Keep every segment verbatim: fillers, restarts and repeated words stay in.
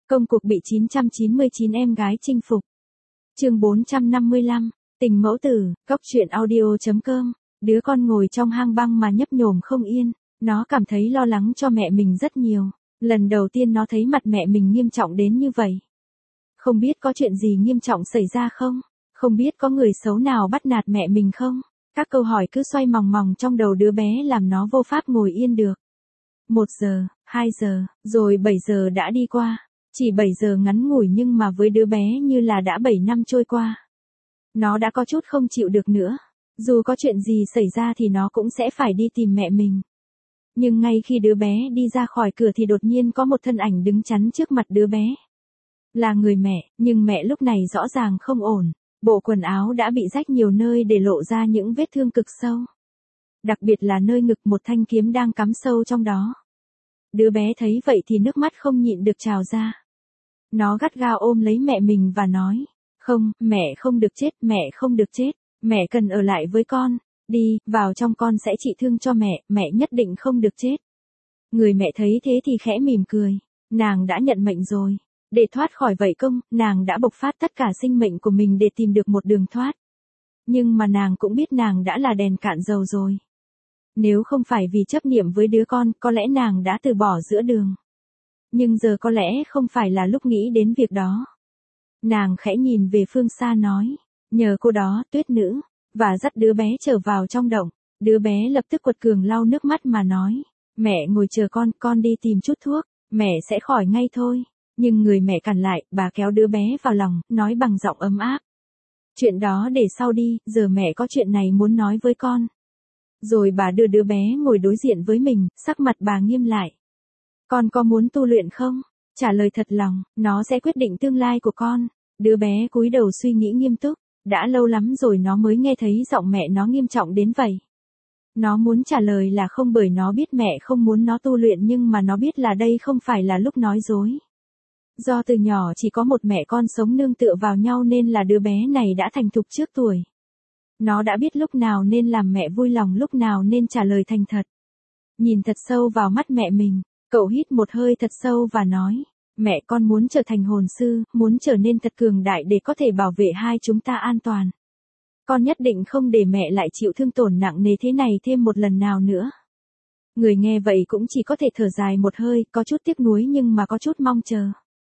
Công cuộc bị chín trăm chín mươi chín em gái chinh phục. Chương bốn trăm năm mươi lăm, tình mẫu tử, cóc truyện audio chấm com. Đứa con ngồi trong hang băng mà nhấp nhổm không yên, nó cảm thấy lo lắng cho mẹ mình rất nhiều. Lần đầu tiên nó thấy mặt mẹ mình nghiêm trọng đến như vậy. Không biết có chuyện gì nghiêm trọng xảy ra không? Không biết có người xấu nào bắt nạt mẹ mình không? Các câu hỏi cứ xoay mòng mòng trong đầu đứa bé làm nó vô pháp ngồi yên được. Một giờ, hai giờ, rồi bảy giờ đã đi qua. Chỉ bảy giờ ngắn ngủi nhưng mà với đứa bé như là đã bảy năm trôi qua. Nó đã có chút không chịu được nữa. Dù có chuyện gì xảy ra thì nó cũng sẽ phải đi tìm mẹ mình. Nhưng ngay khi đứa bé đi ra khỏi cửa thì đột nhiên có một thân ảnh đứng chắn trước mặt đứa bé. Là người mẹ, nhưng mẹ lúc này rõ ràng không ổn. Bộ quần áo đã bị rách nhiều nơi để lộ ra những vết thương cực sâu. Đặc biệt là nơi ngực một thanh kiếm đang cắm sâu trong đó. Đứa bé thấy vậy thì nước mắt không nhịn được trào ra. Nó gắt gao ôm lấy mẹ mình và nói, không, mẹ không được chết, mẹ không được chết, mẹ cần ở lại với con, đi, vào trong con sẽ trị thương cho mẹ, mẹ nhất định không được chết. Người mẹ thấy thế thì khẽ mỉm cười, nàng đã nhận mệnh rồi. Để thoát khỏi vảy công, nàng đã bộc phát tất cả sinh mệnh của mình để tìm được một đường thoát. Nhưng mà nàng cũng biết nàng đã là đèn cạn dầu rồi. Nếu không phải vì chấp niệm với đứa con, có lẽ nàng đã từ bỏ giữa đường. Nhưng giờ có lẽ không phải là lúc nghĩ đến việc đó. Nàng khẽ nhìn về phương xa nói, nhờ cô đó, Tuyết nữ, và dắt đứa bé trở vào trong động. Đứa bé lập tức quật cường lau nước mắt mà nói, mẹ ngồi chờ con, con đi tìm chút thuốc, mẹ sẽ khỏi ngay thôi. Nhưng người mẹ cản lại, bà kéo đứa bé vào lòng, nói bằng giọng ấm áp. Chuyện đó để sau đi, giờ mẹ có chuyện này muốn nói với con. Rồi bà đưa đứa bé ngồi đối diện với mình, sắc mặt bà nghiêm lại. Con có muốn tu luyện không? Trả lời thật lòng, nó sẽ quyết định tương lai của con. Đứa bé cúi đầu suy nghĩ nghiêm túc, đã lâu lắm rồi nó mới nghe thấy giọng mẹ nó nghiêm trọng đến vậy. Nó muốn trả lời là không bởi nó biết mẹ không muốn nó tu luyện nhưng mà nó biết là đây không phải là lúc nói dối. Do từ nhỏ chỉ có một mẹ con sống nương tựa vào nhau nên là đứa bé này đã thành thục trước tuổi. Nó đã biết lúc nào nên làm mẹ vui lòng lúc nào nên trả lời thành thật. Nhìn thật sâu vào mắt mẹ mình, cậu hít một hơi thật sâu và nói, mẹ con muốn trở thành hồn sư, muốn trở nên thật cường đại để có thể bảo vệ hai chúng ta an toàn. Con nhất định không để mẹ lại chịu thương tổn nặng nề thế này thêm một lần nào nữa. Người nghe vậy cũng chỉ có thể thở dài một hơi, có chút tiếc nuối nhưng mà có chút mong chờ.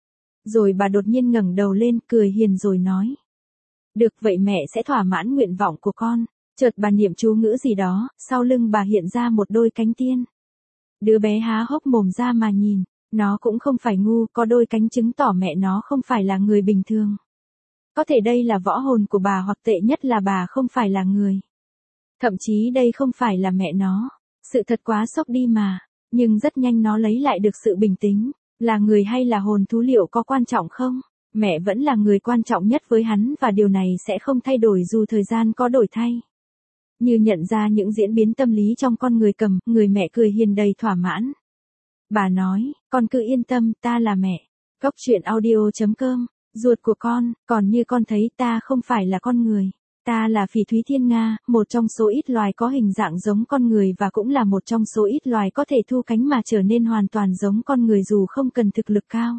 Rồi bà đột nhiên ngẩng đầu lên, cười hiền rồi nói. Được vậy mẹ sẽ thỏa mãn nguyện vọng của con. Chợt bà niệm chú ngữ gì đó, sau lưng bà hiện ra một đôi cánh tiên. Đứa bé há hốc mồm ra mà nhìn, nó cũng không phải ngu, có đôi cánh chứng tỏ mẹ nó không phải là người bình thường. Có thể đây là võ hồn của bà hoặc tệ nhất là bà không phải là người. Thậm chí đây không phải là mẹ nó. Sự thật quá sốc đi mà, nhưng rất nhanh nó lấy lại được sự bình tĩnh. Là người hay là hồn thú liệu có quan trọng không? Mẹ vẫn là người quan trọng nhất với hắn và điều này sẽ không thay đổi dù thời gian có đổi thay. Như nhận ra những diễn biến tâm lý trong con người cầm, người mẹ cười hiền đầy thỏa mãn. Bà nói, con cứ yên tâm, ta là mẹ. Cóc truyện audio chấm com, ruột của con, còn như con thấy ta không phải là con người. Ta là phỉ thúy thiên nga, một trong số ít loài có hình dạng giống con người và cũng là một trong số ít loài có thể thu cánh mà trở nên hoàn toàn giống con người dù không cần thực lực cao.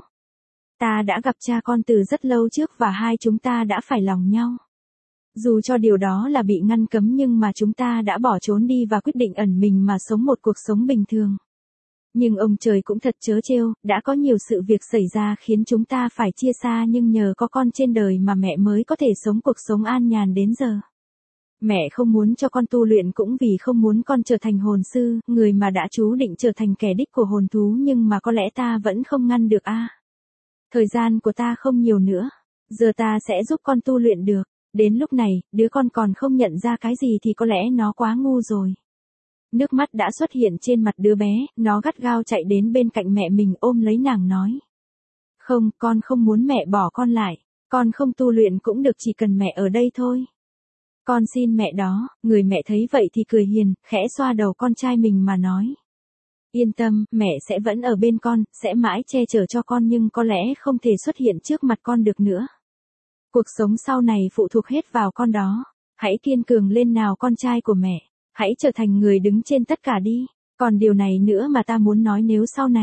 Ta đã gặp cha con từ rất lâu trước và hai chúng ta đã phải lòng nhau. Dù cho điều đó là bị ngăn cấm nhưng mà chúng ta đã bỏ trốn đi và quyết định ẩn mình mà sống một cuộc sống bình thường. Nhưng ông trời cũng thật trớ trêu, đã có nhiều sự việc xảy ra khiến chúng ta phải chia xa nhưng nhờ có con trên đời mà mẹ mới có thể sống cuộc sống an nhàn đến giờ. Mẹ không muốn cho con tu luyện cũng vì không muốn con trở thành hồn sư, người mà đã chú định trở thành kẻ đích của hồn thú nhưng mà có lẽ ta vẫn không ngăn được a. Thời gian của ta không nhiều nữa, giờ ta sẽ giúp con tu luyện được. Đến lúc này, đứa con còn không nhận ra cái gì thì có lẽ nó quá ngu rồi. Nước mắt đã xuất hiện trên mặt đứa bé, nó gắt gao chạy đến bên cạnh mẹ mình ôm lấy nàng nói. Không, con không muốn mẹ bỏ con lại, con không tu luyện cũng được chỉ cần mẹ ở đây thôi. Con xin mẹ đó, người mẹ thấy vậy thì cười hiền, khẽ xoa đầu con trai mình mà nói. Yên tâm, mẹ sẽ vẫn ở bên con, sẽ mãi che chở cho con nhưng có lẽ không thể xuất hiện trước mặt con được nữa. Cuộc sống sau này phụ thuộc hết vào con đó, hãy kiên cường lên nào con trai của mẹ. Hãy trở thành người đứng trên tất cả đi. Còn điều này nữa mà ta muốn nói nếu sau này,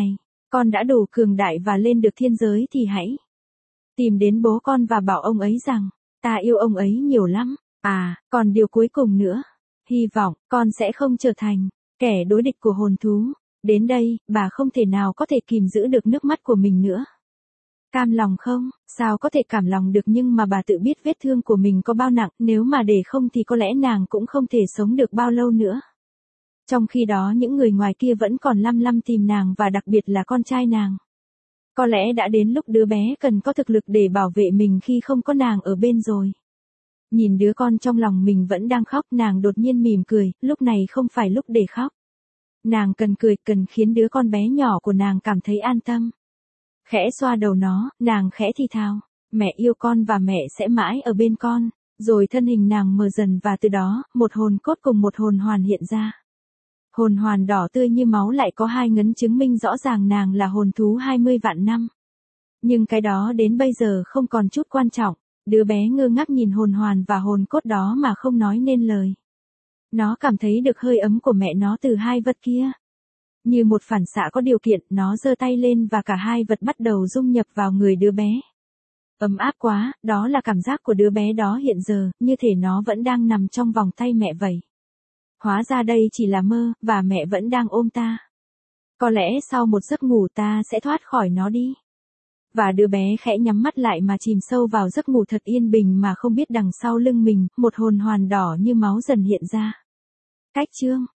Con đã đủ cường đại và lên được thiên giới thì hãy tìm đến bố con và bảo ông ấy rằng, ta yêu ông ấy nhiều lắm. À, còn điều cuối cùng nữa. Hy vọng, con sẽ không trở thành kẻ đối địch của hồn thú. Đến đây, bà không thể nào có thể kìm giữ được nước mắt của mình nữa. Cam lòng không? Sao có thể cảm lòng được, nhưng mà bà tự biết vết thương của mình có bao nặng, nếu mà để không thì có lẽ nàng cũng không thể sống được bao lâu nữa. Trong khi đó những người ngoài kia vẫn còn lăm lăm tìm nàng và đặc biệt là con trai nàng. Có lẽ đã đến lúc đứa bé cần có thực lực để bảo vệ mình khi không có nàng ở bên rồi. Nhìn đứa con trong lòng mình vẫn đang khóc, nàng đột nhiên mỉm cười, lúc này không phải lúc để khóc. Nàng cần cười, cần khiến đứa con bé nhỏ của nàng cảm thấy an tâm. Khẽ xoa đầu nó, nàng khẽ thì thào, mẹ yêu con và mẹ sẽ mãi ở bên con. Rồi thân hình nàng mờ dần và từ đó, một hồn cốt cùng một hồn hoàn hiện ra. Hồn hoàn đỏ tươi như máu lại có hai ngấn chứng minh rõ ràng nàng là hồn thú hai mươi vạn năm. Nhưng cái đó đến bây giờ không còn chút quan trọng. Đứa bé ngơ ngác nhìn hồn hoàn và hồn cốt đó mà không nói nên lời. Nó cảm thấy được hơi ấm của mẹ nó từ hai vật kia. Như một phản xạ có điều kiện, nó giơ tay lên và cả hai vật bắt đầu dung nhập vào người đứa bé. Ấm áp quá, đó là cảm giác của đứa bé đó hiện giờ, như thể nó vẫn đang nằm trong vòng tay mẹ vậy. Hóa ra đây chỉ là mơ, và mẹ vẫn đang ôm ta. Có lẽ sau một giấc ngủ ta sẽ thoát khỏi nó đi. Và đứa bé khẽ nhắm mắt lại mà chìm sâu vào giấc ngủ thật yên bình mà không biết đằng sau lưng mình, một hồn hoàn đỏ như máu dần hiện ra. Cách chương